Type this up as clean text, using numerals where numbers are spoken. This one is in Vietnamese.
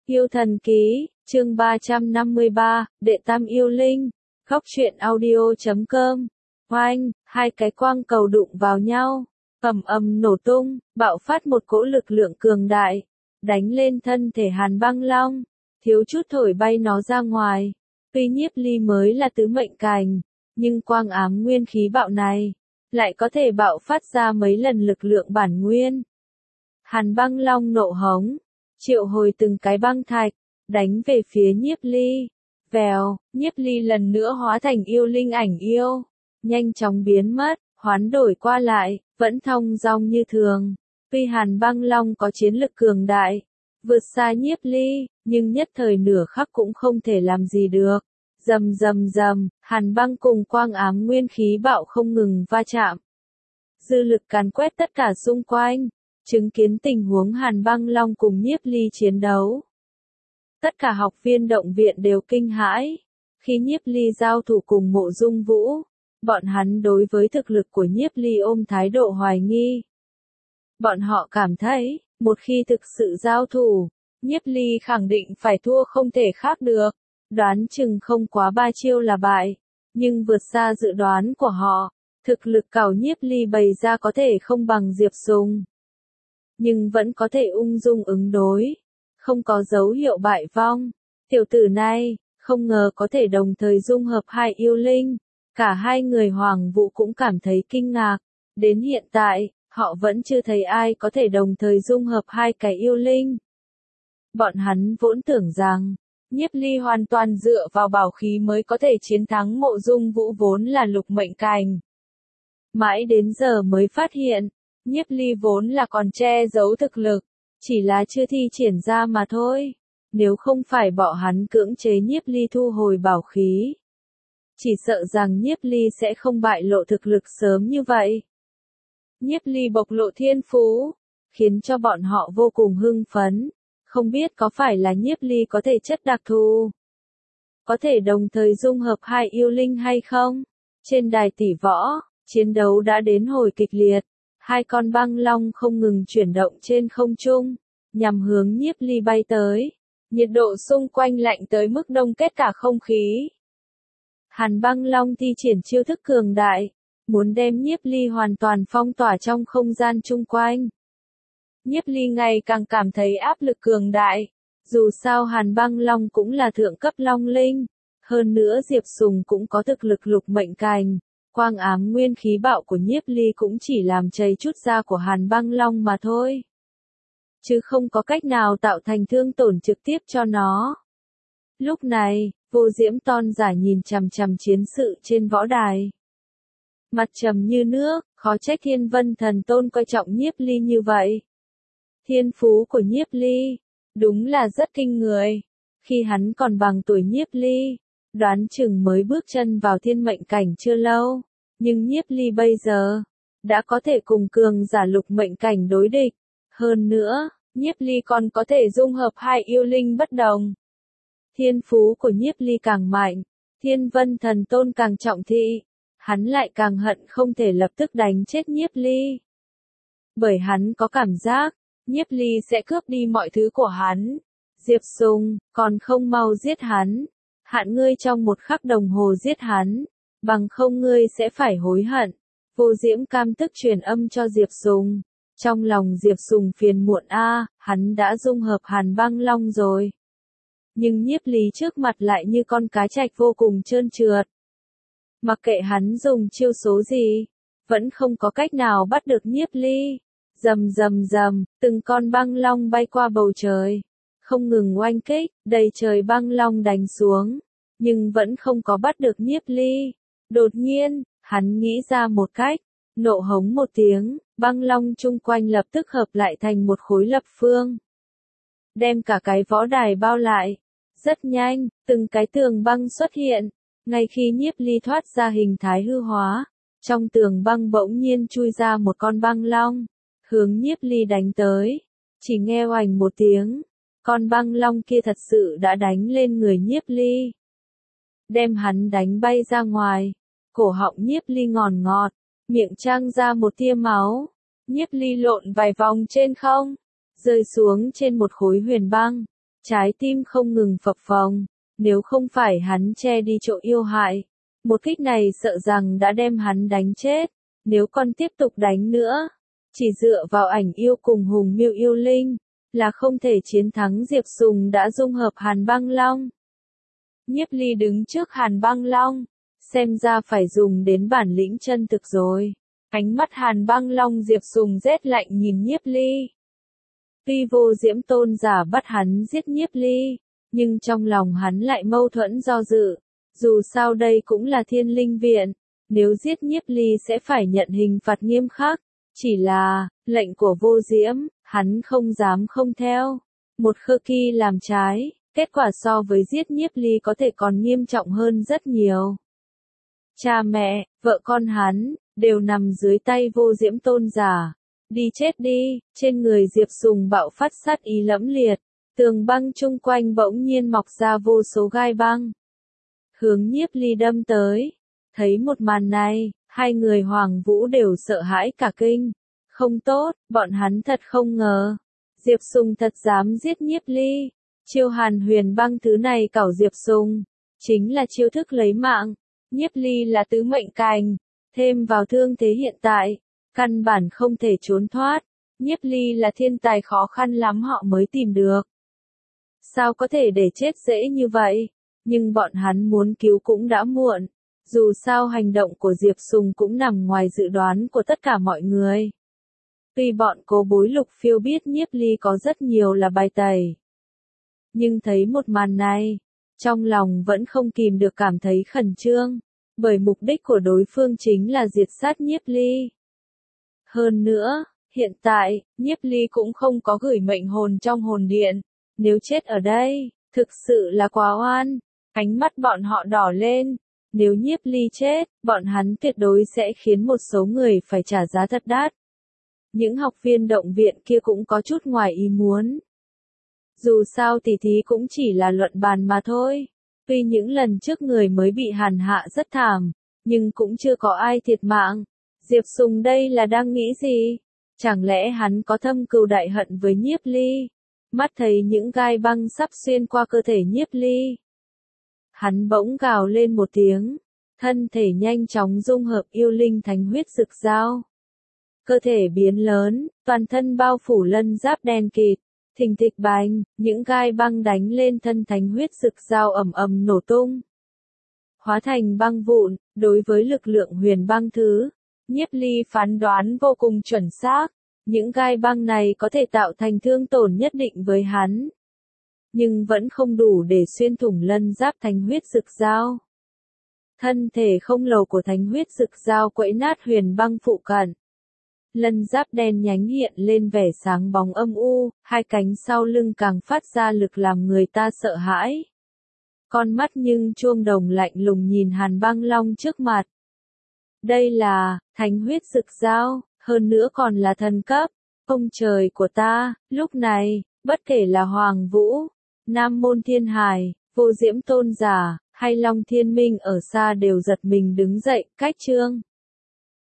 Yêu thần ký, chương 353, đệ tam yêu linh. Góc truyện audio.com. Oanh, hai cái quang cầu đụng vào nhau, ầm ầm nổ tung, bạo phát một cỗ lực lượng cường đại, đánh lên thân thể Hàn Băng Long, thiếu chút thổi bay nó ra ngoài. Tuy Nhiếp Ly mới là tứ mệnh cảnh, nhưng quang ám nguyên khí bạo này lại có thể bạo phát ra mấy lần lực lượng bản nguyên. Hàn Băng Long nộ hống, triệu hồi từng cái băng thạch, đánh về phía Nhiếp Ly. Vèo, Nhiếp Ly lần nữa hóa thành yêu linh ảnh yêu, nhanh chóng biến mất, hoán đổi qua lại, vẫn thong dong như thường. Tuy Hàn Băng Long có chiến lực cường đại, vượt xa Nhiếp Ly, nhưng nhất thời nửa khắc cũng không thể làm gì được. Rầm rầm rầm, Hàn Băng cùng quang ám nguyên khí bạo không ngừng va chạm. Dư lực càn quét tất cả xung quanh, chứng kiến tình huống Hàn Băng Long cùng Nhiếp Ly chiến đấu. Tất cả học viên động viện đều kinh hãi, khi Nhiếp Ly giao thủ cùng Mộ Dung Vũ, bọn hắn đối với thực lực của Nhiếp Ly ôm thái độ hoài nghi. Bọn họ cảm thấy, một khi thực sự giao thủ, Nhiếp Ly khẳng định phải thua không thể khác được, đoán chừng không quá 3 chiêu là bại, nhưng vượt xa dự đoán của họ, thực lực cảo Nhiếp Ly bày ra có thể không bằng Diệp Sùng, nhưng vẫn có thể ung dung ứng đối, không có dấu hiệu bại vong. Tiểu tử này, không ngờ có thể đồng thời dung hợp hai yêu linh, cả hai người Hoàng Vũ cũng cảm thấy kinh ngạc, đến hiện tại, họ vẫn chưa thấy ai có thể đồng thời dung hợp hai cái yêu linh. Bọn hắn vốn tưởng rằng, Nhiếp Ly hoàn toàn dựa vào bảo khí mới có thể chiến thắng Mộ Dung Vũ vốn là lục mệnh cảnh. Mãi đến giờ mới phát hiện, Nhiếp Ly vốn là còn che giấu thực lực, chỉ là chưa thi triển ra mà thôi. Nếu không phải bọn hắn cưỡng chế Nhiếp Ly thu hồi bảo khí, chỉ sợ rằng Nhiếp Ly sẽ không bại lộ thực lực sớm như vậy. Nhiếp Ly bộc lộ thiên phú, khiến cho bọn họ vô cùng hưng phấn. Không biết có phải là Nhiếp Ly có thể chất đặc thù, có thể đồng thời dung hợp hai yêu linh hay không? Trên đài tỷ võ, chiến đấu đã đến hồi kịch liệt. Hai con băng long không ngừng chuyển động trên không trung, nhằm hướng Nhiếp Ly bay tới. Nhiệt độ xung quanh lạnh tới mức đông kết cả không khí. Hàn Băng Long thi triển chiêu thức cường đại, muốn đem Nhiếp Ly hoàn toàn phong tỏa trong không gian chung quanh. Nhiếp Ly ngày càng cảm thấy áp lực cường đại, dù sao Hàn Băng Long cũng là thượng cấp long linh, hơn nữa Diệp Sùng cũng có thực lực lục mệnh cảnh. Quang ám nguyên khí bạo của Nhiếp Ly cũng chỉ làm chảy chút da của Hàn Băng Long mà thôi, chứ không có cách nào tạo thành thương tổn trực tiếp cho nó. Lúc này, Vô Diễm Tôn giả nhìn chằm chằm chiến sự trên võ đài. Mặt trầm như nước, khó trách Thiên Vân Thần Tôn coi trọng Nhiếp Ly như vậy. Thiên phú của Nhiếp Ly, đúng là rất kinh người. Khi hắn còn bằng tuổi Nhiếp Ly, đoán chừng mới bước chân vào thiên mệnh cảnh chưa lâu, nhưng Nhiếp Ly bây giờ đã có thể cùng cường giả lục mệnh cảnh đối địch. Hơn nữa, Nhiếp Ly còn có thể dung hợp hai yêu linh bất đồng. Thiên phú của Nhiếp Ly càng mạnh, Thiên Vân Thần Tôn càng trọng thị, hắn lại càng hận không thể lập tức đánh chết Nhiếp Ly. Bởi hắn có cảm giác, Nhiếp Ly sẽ cướp đi mọi thứ của hắn. Diệp Sùng, còn không mau giết hắn. Hạn ngươi trong một khắc đồng hồ giết hắn, bằng không ngươi sẽ phải hối hận. Vô Diễm cam tức truyền âm cho Diệp Sùng. Trong lòng Diệp Sùng phiền muộn hắn đã dung hợp Hàn Băng Long rồi. Nhưng Nhiếp Ly trước mặt lại như con cá trạch vô cùng trơn trượt. Mặc kệ hắn dùng chiêu số gì, vẫn không có cách nào bắt được Nhiếp Ly. Rầm rầm rầm, từng con băng long bay qua bầu trời, không ngừng oanh kích, đầy trời băng long đánh xuống, nhưng vẫn không có bắt được Nhiếp Ly. Đột nhiên, hắn nghĩ ra một cách, nộ hống một tiếng, băng long chung quanh lập tức hợp lại thành một khối lập phương, đem cả cái võ đài bao lại. Rất nhanh, từng cái tường băng xuất hiện, ngay khi Nhiếp Ly thoát ra hình thái hư hóa, trong tường băng bỗng nhiên chui ra một con băng long, hướng Nhiếp Ly đánh tới. Chỉ nghe oành một tiếng, con băng long kia thật sự đã đánh lên người Nhiếp Ly, đem hắn đánh bay ra ngoài. Cổ họng Nhiếp Ly ngòn ngọt, miệng trăng ra một tia máu. Nhiếp Ly lộn vài vòng trên không, rơi xuống trên một khối huyền băng, Trái tim không ngừng phập phồng, nếu không phải hắn che đi chỗ yêu hại, một kích này sợ rằng đã đem hắn đánh chết, nếu còn tiếp tục đánh nữa, chỉ dựa vào ảnh yêu cùng hùng miêu yêu linh, là không thể chiến thắng Diệp Sùng đã dung hợp Hàn Băng Long. Nhiếp Ly đứng trước Hàn Băng Long, xem ra phải dùng đến bản lĩnh chân thực rồi. Ánh mắt Hàn Băng Long Diệp Sùng rét lạnh nhìn Nhiếp Ly. Tuy Vô Diễm Tôn giả bắt hắn giết Nhiếp Ly, nhưng trong lòng hắn lại mâu thuẫn do dự. Dù sao đây cũng là Thiên Linh Viện, nếu giết Nhiếp Ly sẽ phải nhận hình phạt nghiêm khắc. Chỉ là, lệnh của Vô Diễm, hắn không dám không theo. Một Khơ Kỳ làm trái, kết quả so với giết Nhiếp Ly có thể còn nghiêm trọng hơn rất nhiều. Cha mẹ, vợ con hắn, đều nằm dưới tay Vô Diễm Tôn giả. Đi chết đi, trên người Diệp Sùng bạo phát sát ý lẫm liệt, tường băng chung quanh bỗng nhiên mọc ra vô số gai băng. Hướng Nhiếp Ly đâm tới, thấy một màn này, hai người Hoàng Vũ đều sợ hãi cả kinh. Không tốt, bọn hắn thật không ngờ. Diệp Sùng thật dám giết Nhiếp Ly. Chiêu Hàn Huyền Băng thứ này cảo Diệp Sùng, chính là chiêu thức lấy mạng. Nhiếp Ly là tứ mệnh cành, thêm vào thương thế hiện tại, căn bản không thể trốn thoát. Nhiếp Ly là thiên tài khó khăn lắm họ mới tìm được. Sao có thể để chết dễ như vậy? Nhưng bọn hắn muốn cứu cũng đã muộn. Dù sao hành động của Diệp Sùng cũng nằm ngoài dự đoán của tất cả mọi người. Tuy bọn Cố Bối Lục Phiêu biết Nhiếp Ly có rất nhiều là bài tẩy, nhưng thấy một màn này, trong lòng vẫn không kìm được cảm thấy khẩn trương, bởi mục đích của đối phương chính là diệt sát Nhiếp Ly. Hơn nữa, hiện tại, Nhiếp Ly cũng không có gửi mệnh hồn trong hồn điện, nếu chết ở đây, thực sự là quá oan. Ánh mắt bọn họ đỏ lên, nếu Nhiếp Ly chết, bọn hắn tuyệt đối sẽ khiến một số người phải trả giá thật đắt. Những học viên động viện kia cũng có chút ngoài ý muốn. Dù sao tỉ thí cũng chỉ là luận bàn mà thôi. Tuy những lần trước người mới bị hàn hạ rất thảm, nhưng cũng chưa có ai thiệt mạng. Diệp Sùng đây là đang nghĩ gì? Chẳng lẽ hắn có thâm cừu đại hận với Nhiếp Ly? Mắt thấy những gai băng sắp xuyên qua cơ thể Nhiếp Ly, hắn bỗng gào lên một tiếng, thân thể nhanh chóng dung hợp yêu linh thánh huyết rực dao. Cơ thể biến lớn, toàn thân bao phủ lân giáp đen kịt, thình thịch bành, những gai băng đánh lên thân thánh huyết rực dao ầm ầm nổ tung. Hóa thành băng vụn, đối với lực lượng huyền băng thứ, Nhiếp Ly phán đoán vô cùng chuẩn xác, những gai băng này có thể tạo thành thương tổn nhất định với hắn, nhưng vẫn không đủ để xuyên thủng lân giáp thánh huyết rực dao. Thân thể không lồ của thánh huyết rực dao quẫy nát huyền băng phụ cận. Lân giáp đen nhánh hiện lên vẻ sáng bóng âm u, hai cánh sau lưng càng phát ra lực làm người ta sợ hãi. Con mắt nhưng chuông đồng lạnh lùng nhìn Hàn Băng Long trước mặt. Đây là thánh huyết rực dao, hơn nữa còn là thần cấp. Ông trời của ta, lúc này, bất kể là Hoàng Vũ, Nam Môn Thiên Hải, Vô Diễm Tôn giả, hay Long Thiên Minh ở xa đều giật mình đứng dậy, cách trương.